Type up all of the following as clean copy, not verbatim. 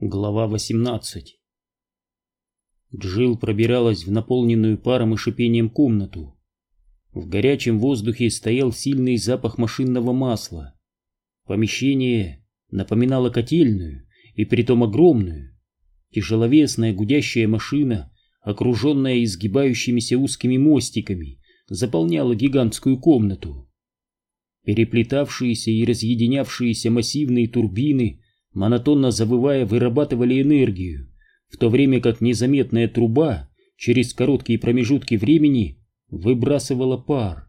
Глава 18. Джилл пробиралась в наполненную паром и шипением комнату. В горячем воздухе стоял сильный запах машинного масла. Помещение напоминало котельную, и притом огромную. Тяжеловесная гудящая машина, окруженная изгибающимися узкими мостиками, заполняла гигантскую комнату. Переплетавшиеся и разъединявшиеся массивные турбины, монотонно завывая, вырабатывали энергию, в то время как незаметная труба через короткие промежутки времени выбрасывала пар.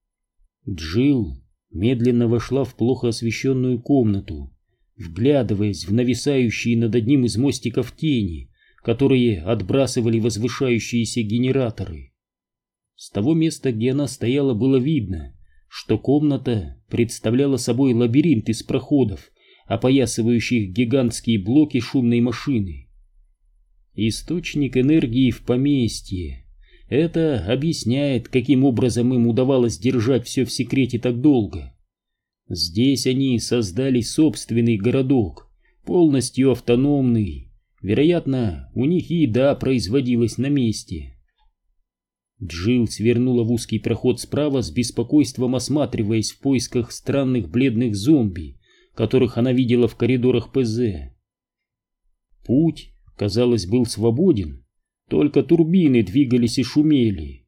Джилл медленно вошла в плохо освещенную комнату, вглядываясь в нависающие над одним из мостиков тени, которые отбрасывали возвышающиеся генераторы. С того места, где она стояла, было видно, что комната представляла собой лабиринт из проходов, опоясывающих гигантские блоки шумной машины. Источник энергии в поместье. Это объясняет, каким образом им удавалось держать все в секрете так долго. Здесь они создали собственный городок, полностью автономный. Вероятно, у них и еда производилась на месте. Джилл свернула в узкий проход справа, с беспокойством осматриваясь в поисках странных бледных зомби, которых она видела в коридорах ПЗ. Путь, казалось, был свободен, только турбины двигались и шумели.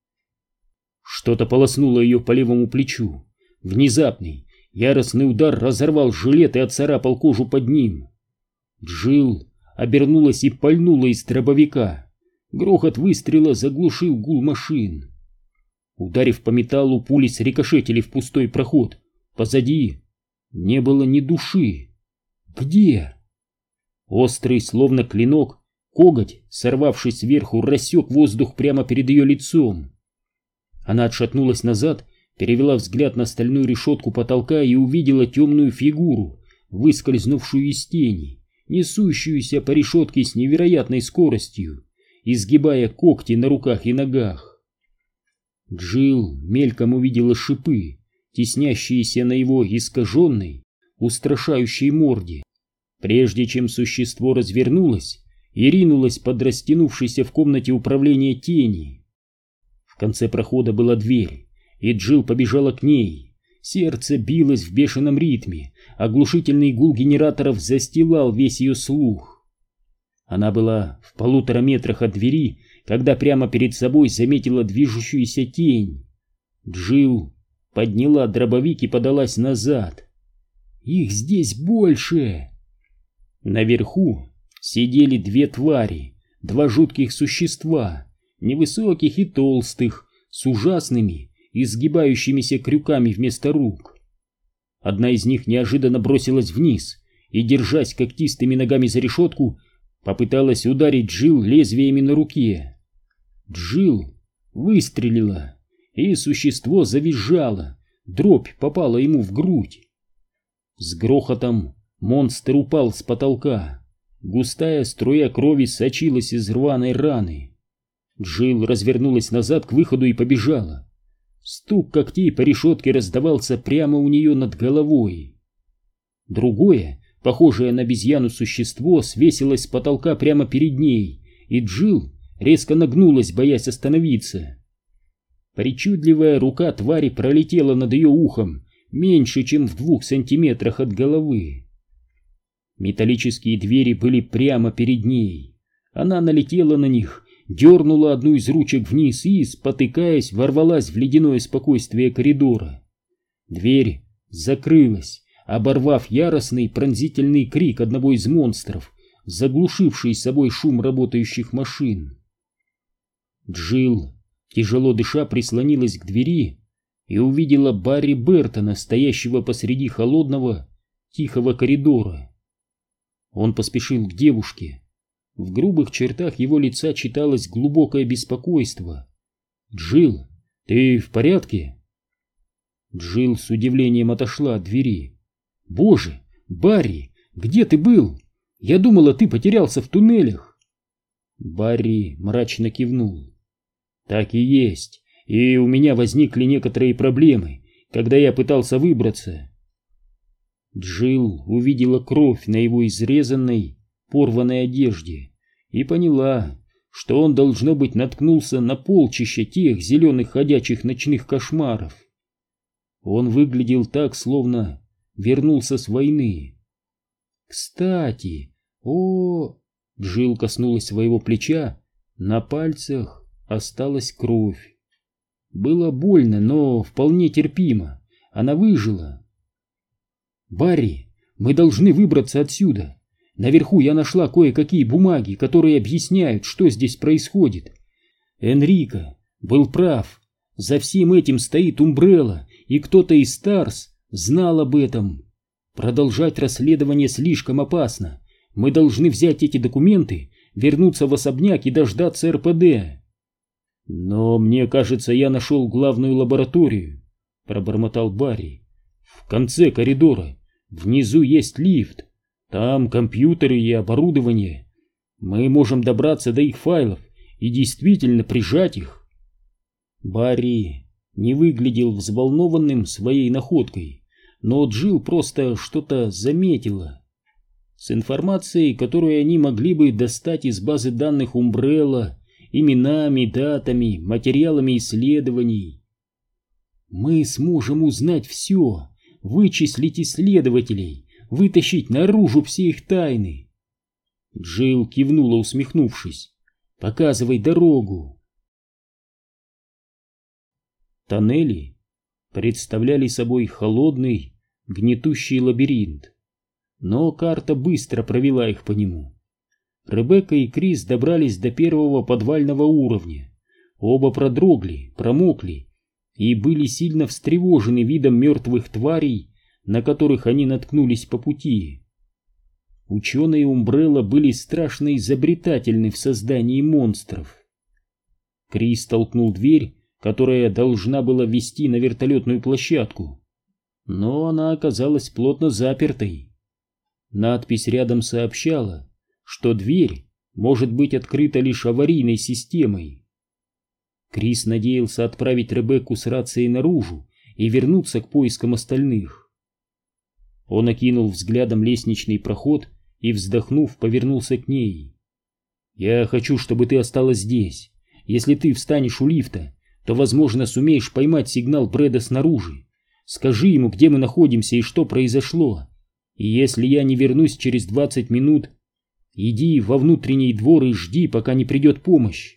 Что-то полоснуло ее по левому плечу. Внезапный, яростный удар разорвал жилет и отцарапал кожу под ним. Джилл обернулась и пальнула из дробовика. Грохот выстрела заглушил гул машин. Ударив по металлу, пули срикошетили в пустой проход. Позади не было ни души. Где? Острый, словно клинок, коготь, сорвавшись сверху, рассек воздух прямо перед ее лицом. Она отшатнулась назад, перевела взгляд на стальную решетку потолка и увидела темную фигуру, выскользнувшую из тени, несущуюся по решетке с невероятной скоростью, изгибая когти на руках и ногах. Джилл мельком увидела шипы, теснящиеся на его искаженной, устрашающей морде, прежде чем существо развернулось и ринулось под растянувшейся в комнате управления тени. В конце прохода была дверь, и Джилл побежала к ней. Сердце билось в бешеном ритме, оглушительный гул генераторов застилал весь ее слух. Она была в 1,5 метрах от двери, когда прямо перед собой заметила движущуюся тень. Джилл подняла дробовик и подалась назад. Их здесь больше! Наверху сидели 2 твари, 2 жутких существа, невысоких и толстых, с ужасными, изгибающимися крюками вместо рук. Одна из них неожиданно бросилась вниз и, держась когтистыми ногами за решетку, попыталась ударить Джилл лезвиями на руке. Джилл выстрелила, и существо завизжало, дробь попала ему в грудь. С грохотом монстр упал с потолка. Густая струя крови сочилась из рваной раны. Джилл развернулась назад к выходу и побежала. Стук когтей по решетке раздавался прямо у нее над головой. Другое, похожее на обезьяну существо, свесилось с потолка прямо перед ней, и Джилл резко нагнулась, боясь остановиться. Причудливая рука твари пролетела над ее ухом, меньше, чем в 2 сантиметрах от головы. Металлические двери были прямо перед ней. Она налетела на них, дернула одну из ручек вниз и, спотыкаясь, ворвалась в ледяное спокойствие коридора. Дверь закрылась, оборвав яростный пронзительный крик одного из монстров, заглушивший собой шум работающих машин. Джилл, тяжело дыша, прислонилась к двери и увидела Барри Бертона, стоящего посреди холодного, тихого коридора. Он поспешил к девушке. В грубых чертах его лица читалось глубокое беспокойство. «Джилл, ты в порядке?» Джилл с удивлением отошла от двери. «Боже, Барри, где ты был? Я думала, ты потерялся в туннелях». Барри мрачно кивнул. «Так и есть, и у меня возникли некоторые проблемы, когда я пытался выбраться». Джилл увидела кровь на его изрезанной, порванной одежде и поняла, что он, должно быть, наткнулся на полчище тех зеленых ходячих ночных кошмаров. Он выглядел так, словно вернулся с войны. Кстати, Джилл коснулась своего плеча, на пальцах осталась кровь. Было больно, но вполне терпимо. Она выжила. «Барри, мы должны выбраться отсюда. Наверху я нашла кое-какие бумаги, которые объясняют, что здесь происходит. Энрико был прав. За всем этим стоит Умбрелла, и кто-то из Старс знал об этом. Продолжать расследование слишком опасно. Мы должны взять эти документы, вернуться в особняк и дождаться РПД». «Но мне кажется, я нашел главную лабораторию», — пробормотал Барри. «В конце коридора. Внизу есть лифт. Там компьютеры и оборудование. Мы можем добраться до их файлов и действительно прижать их». Барри не выглядел взволнованным своей находкой, но Джилл просто что-то заметила. С информацией, которую они могли бы достать из базы данных Умбрелла, именами, датами, материалами исследований. «Мы сможем узнать все, вычислить исследователей, вытащить наружу все их тайны». Джилл кивнула, усмехнувшись. «Показывай дорогу». Тоннели представляли собой холодный, гнетущий лабиринт, но карта быстро провела их по нему. Ребекка и Крис добрались до первого подвального уровня. Оба продрогли, промокли и были сильно встревожены видом мертвых тварей, на которых они наткнулись по пути. Ученые Умбрелла были страшно изобретательны в создании монстров. Крис толкнул дверь, которая должна была вести на вертолетную площадку, но она оказалась плотно запертой. Надпись рядом сообщала, что дверь может быть открыта лишь аварийной системой. Крис надеялся отправить Ребекку с рацией наружу и вернуться к поискам остальных. Он окинул взглядом лестничный проход и, вздохнув, повернулся к ней. «Я хочу, чтобы ты осталась здесь. Если ты встанешь у лифта, то, возможно, сумеешь поймать сигнал Брэда снаружи. Скажи ему, где мы находимся и что произошло. И если я не вернусь через 20 минут, иди во внутренний двор и жди, пока не придет помощь».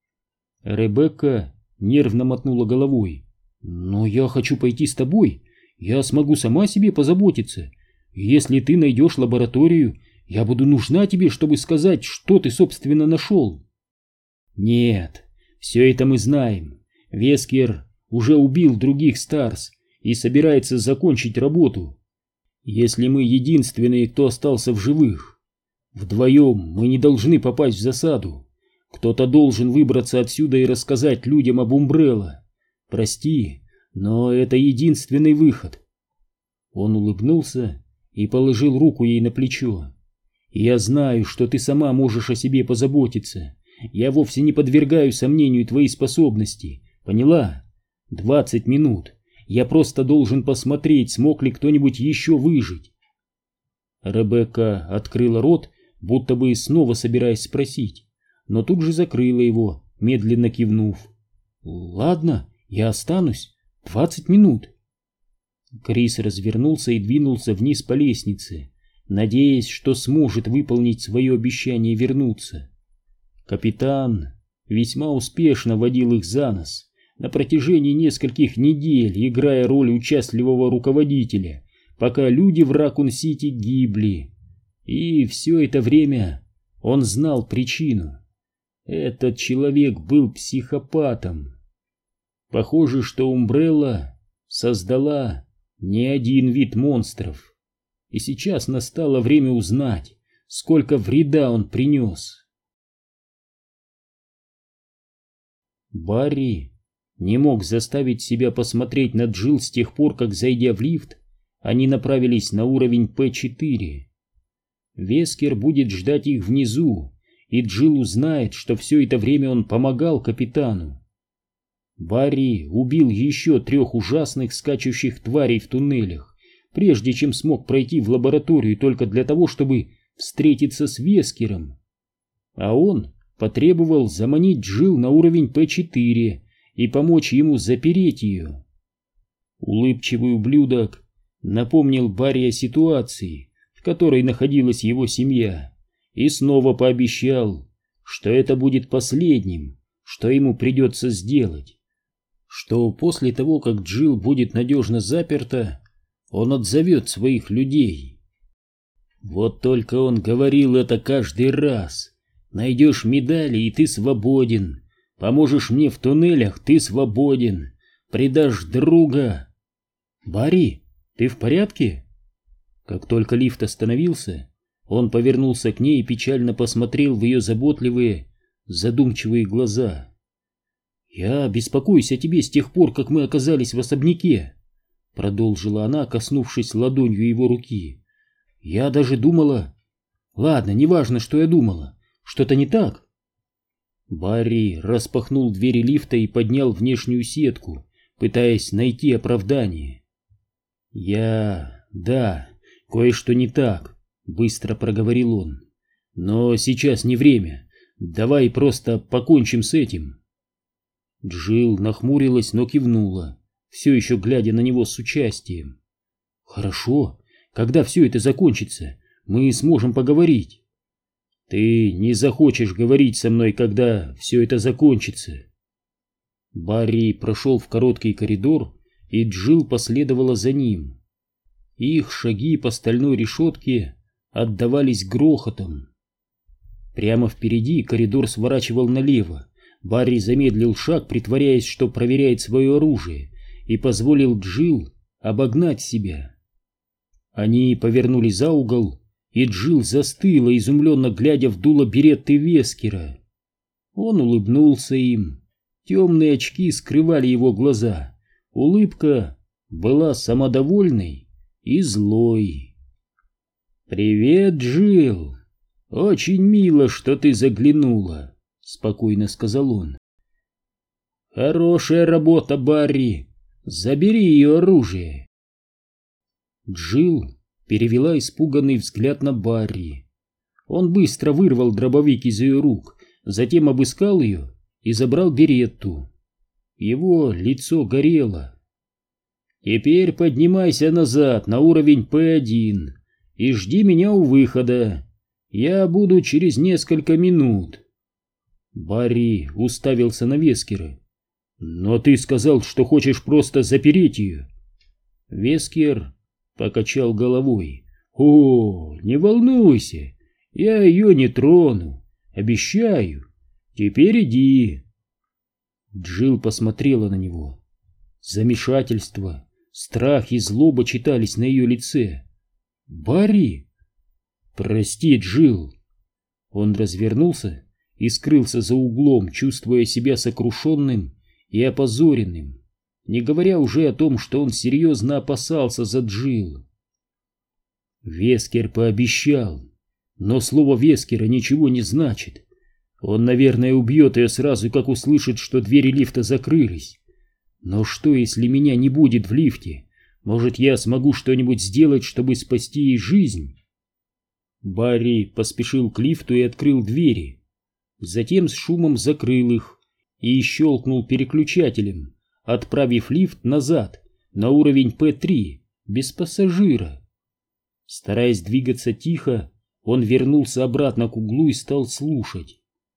Ребекка нервно мотнула головой. «Но я хочу пойти с тобой. Я смогу сама о себе позаботиться. Если ты найдешь лабораторию, я буду нужна тебе, чтобы сказать, что ты, собственно, нашел». «Нет, все это мы знаем. Вескер уже убил других Старс и собирается закончить работу. Если мы единственные, кто остался в живых, вдвоем мы не должны попасть в засаду. Кто-то должен выбраться отсюда и рассказать людям об Умбрелла. Прости, но это единственный выход». Он улыбнулся и положил руку ей на плечо. «Я знаю, что ты сама можешь о себе позаботиться. Я вовсе не подвергаю сомнению твои способности. Поняла? 20 минут. Я просто должен посмотреть, смог ли кто-нибудь еще выжить». Ребекка открыла рот, будто бы снова собираясь спросить, но тут же закрыла его, медленно кивнув. «Ладно, я останусь. 20 минут». Крис развернулся и двинулся вниз по лестнице, надеясь, что сможет выполнить свое обещание вернуться. Капитан весьма успешно водил их за нос на протяжении нескольких недель, играя роль участливого руководителя, пока люди в Ракун-Сити гибли. И все это время он знал причину. Этот человек был психопатом. Похоже, что Умбрелла создала не один вид монстров, и сейчас настало время узнать, сколько вреда он принес. Барри не мог заставить себя посмотреть на Джилл с тех пор, как, зайдя в лифт, они направились на уровень П4. Вескер будет ждать их внизу, и Джилл узнает, что все это время он помогал капитану. Барри убил еще 3 ужасных скачущих тварей в туннелях, прежде чем смог пройти в лабораторию только для того, чтобы встретиться с Вескером. А он потребовал заманить Джилл на уровень П4 и помочь ему запереть ее. Улыбчивый ублюдок напомнил Барри о ситуации, в которой находилась его семья, и снова пообещал, что это будет последним, что ему придется сделать, что после того, как Джилл будет надежно заперта, он отзовет своих людей. Вот только он говорил это каждый раз. Найдешь медали, и ты свободен. Поможешь мне в туннелях, ты свободен. Предашь друга. Барри, ты в порядке? Как только лифт остановился, он повернулся к ней и печально посмотрел в ее заботливые, задумчивые глаза. «Я беспокоюсь о тебе с тех пор, как мы оказались в особняке», — продолжила она, коснувшись ладонью его руки. «Я даже думала...» «Ладно, неважно, что я думала. Что-то не так?» Барри распахнул двери лифта и поднял внешнюю сетку, пытаясь найти оправдание. Да, кое-что не так», — быстро проговорил он. «Но сейчас не время. Давай просто покончим с этим». Джилл нахмурилась, но кивнула, все еще глядя на него с участием. «Хорошо, когда все это закончится, мы сможем поговорить». «Ты не захочешь говорить со мной, когда все это закончится». Барри прошел в короткий коридор, и Джилл последовала за ним. Их шаги по стальной решетке отдавались грохотом. Прямо впереди коридор сворачивал налево. Барри замедлил шаг, притворяясь, что проверяет свое оружие, и позволил Джилл обогнать себя. Они повернули за угол, и Джилл застыла, изумленно глядя в дуло беретты Вескера. Он улыбнулся им. Темные очки скрывали его глаза. Улыбка была самодовольной и злой. «Привет, Джилл! Очень мило, что ты заглянула», — спокойно сказал он. «Хорошая работа, Барри. Забери ее оружие». Джилл перевела испуганный взгляд на Барри. Он быстро вырвал дробовик из ее рук, затем обыскал ее и забрал беретту. Его лицо горело. «Теперь поднимайся назад на уровень П1 и жди меня у выхода. Я буду через несколько минут». Барри уставился на Вескера. «Но ты сказал, что хочешь просто запереть ее». Вескер покачал головой. «О, не волнуйся, я ее не трону, обещаю. Теперь иди». Джилл посмотрела на него. Замешательство, страх и злоба читались на ее лице. «Барри!» «Прости, Джилл!» Он развернулся и скрылся за углом, чувствуя себя сокрушенным и опозоренным, не говоря уже о том, что он серьезно опасался за Джилл. Вескер пообещал, но слово Вескера ничего не значит. Он, наверное, убьет ее сразу, как услышит, что двери лифта закрылись. Но что, если меня не будет в лифте? Может, я смогу что-нибудь сделать, чтобы спасти ей жизнь? Барри поспешил к лифту и открыл двери. Затем с шумом закрыл их и щелкнул переключателем, отправив лифт назад на уровень П3 без пассажира. Стараясь двигаться тихо, он вернулся обратно к углу и стал слушать.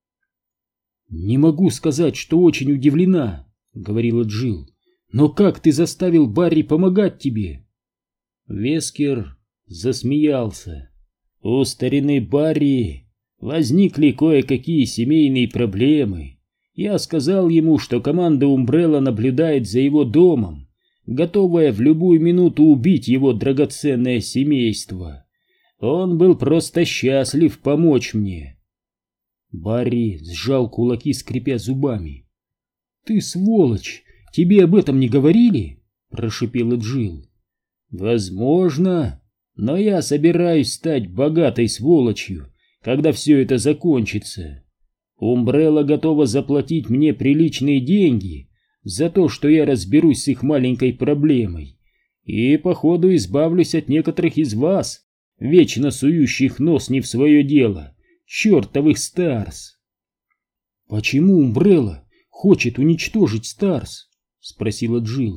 «Не могу сказать, что очень удивлена», — говорила Джилл. «Но как ты заставил Барри помогать тебе?» Вескер засмеялся. «У старины Барри возникли кое-какие семейные проблемы. Я сказал ему, что команда Умбрелла наблюдает за его домом, готовая в любую минуту убить его драгоценное семейство. Он был просто счастлив помочь мне». Барри сжал кулаки, скрипя зубами. «Ты сволочь! Тебе об этом не говорили?» — прошипела Джилл. «Возможно, но я собираюсь стать богатой сволочью, когда все это закончится. Умбрелла готова заплатить мне приличные деньги за то, что я разберусь с их маленькой проблемой, и, походу, избавлюсь от некоторых из вас, вечно сующих нос не в свое дело, чертовых Старс. «Почему Умбрелла хочет уничтожить Старс?» — спросила Джилл.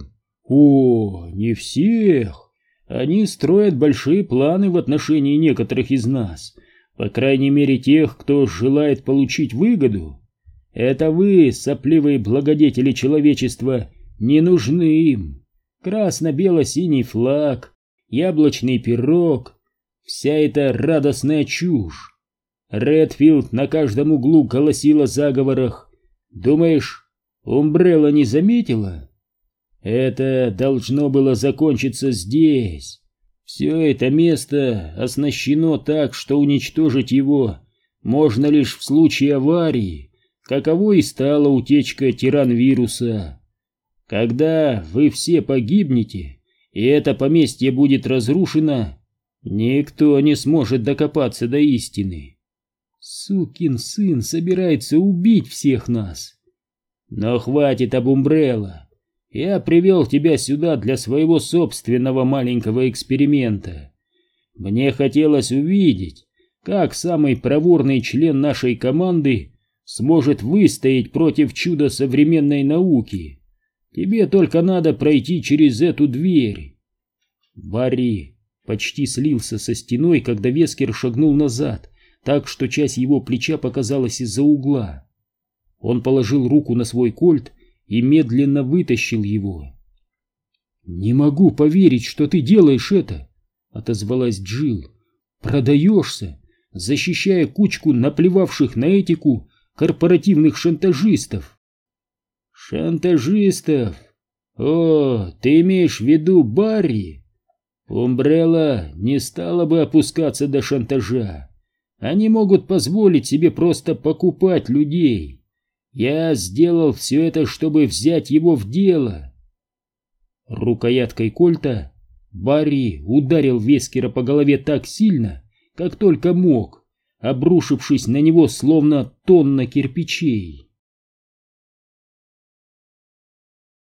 «О, не всех. Они строят большие планы в отношении некоторых из нас, по крайней мере тех, кто желает получить выгоду. Это вы, сопливые благодетели человечества, не нужны им. Красно-бело-синий флаг, яблочный пирог — вся эта радостная чушь. Редфилд на каждом углу голосил о заговорах. Думаешь, Умбрелла не заметила? Это должно было закончиться здесь. Все это место оснащено так, что уничтожить его можно лишь в случае аварии, каковой и стала утечка тиран-вируса. Когда вы все погибнете, и это поместье будет разрушено, никто не сможет докопаться до истины. Сукин сын собирается убить всех нас. Но хватит об Умбрелла. Я привел тебя сюда для своего собственного маленького эксперимента. Мне хотелось увидеть, как самый проворный член нашей команды сможет выстоять против чуда современной науки. Тебе только надо пройти через эту дверь. Барри почти слился со стеной, когда Вескер шагнул назад, так что часть его плеча показалась из-за угла. Он положил руку на свой кольт и медленно вытащил его. «Не могу поверить, что ты делаешь это», — отозвалась Джилл. «Продаешься, защищая кучку наплевавших на этику корпоративных шантажистов». «Шантажистов? О, ты имеешь в виду Барри? Умбрелла не стала бы опускаться до шантажа. Они могут позволить себе просто покупать людей. Я сделал все это, чтобы взять его в дело». Рукояткой кольта Барри ударил Вескера по голове так сильно, как только мог, обрушившись на него словно тонна кирпичей.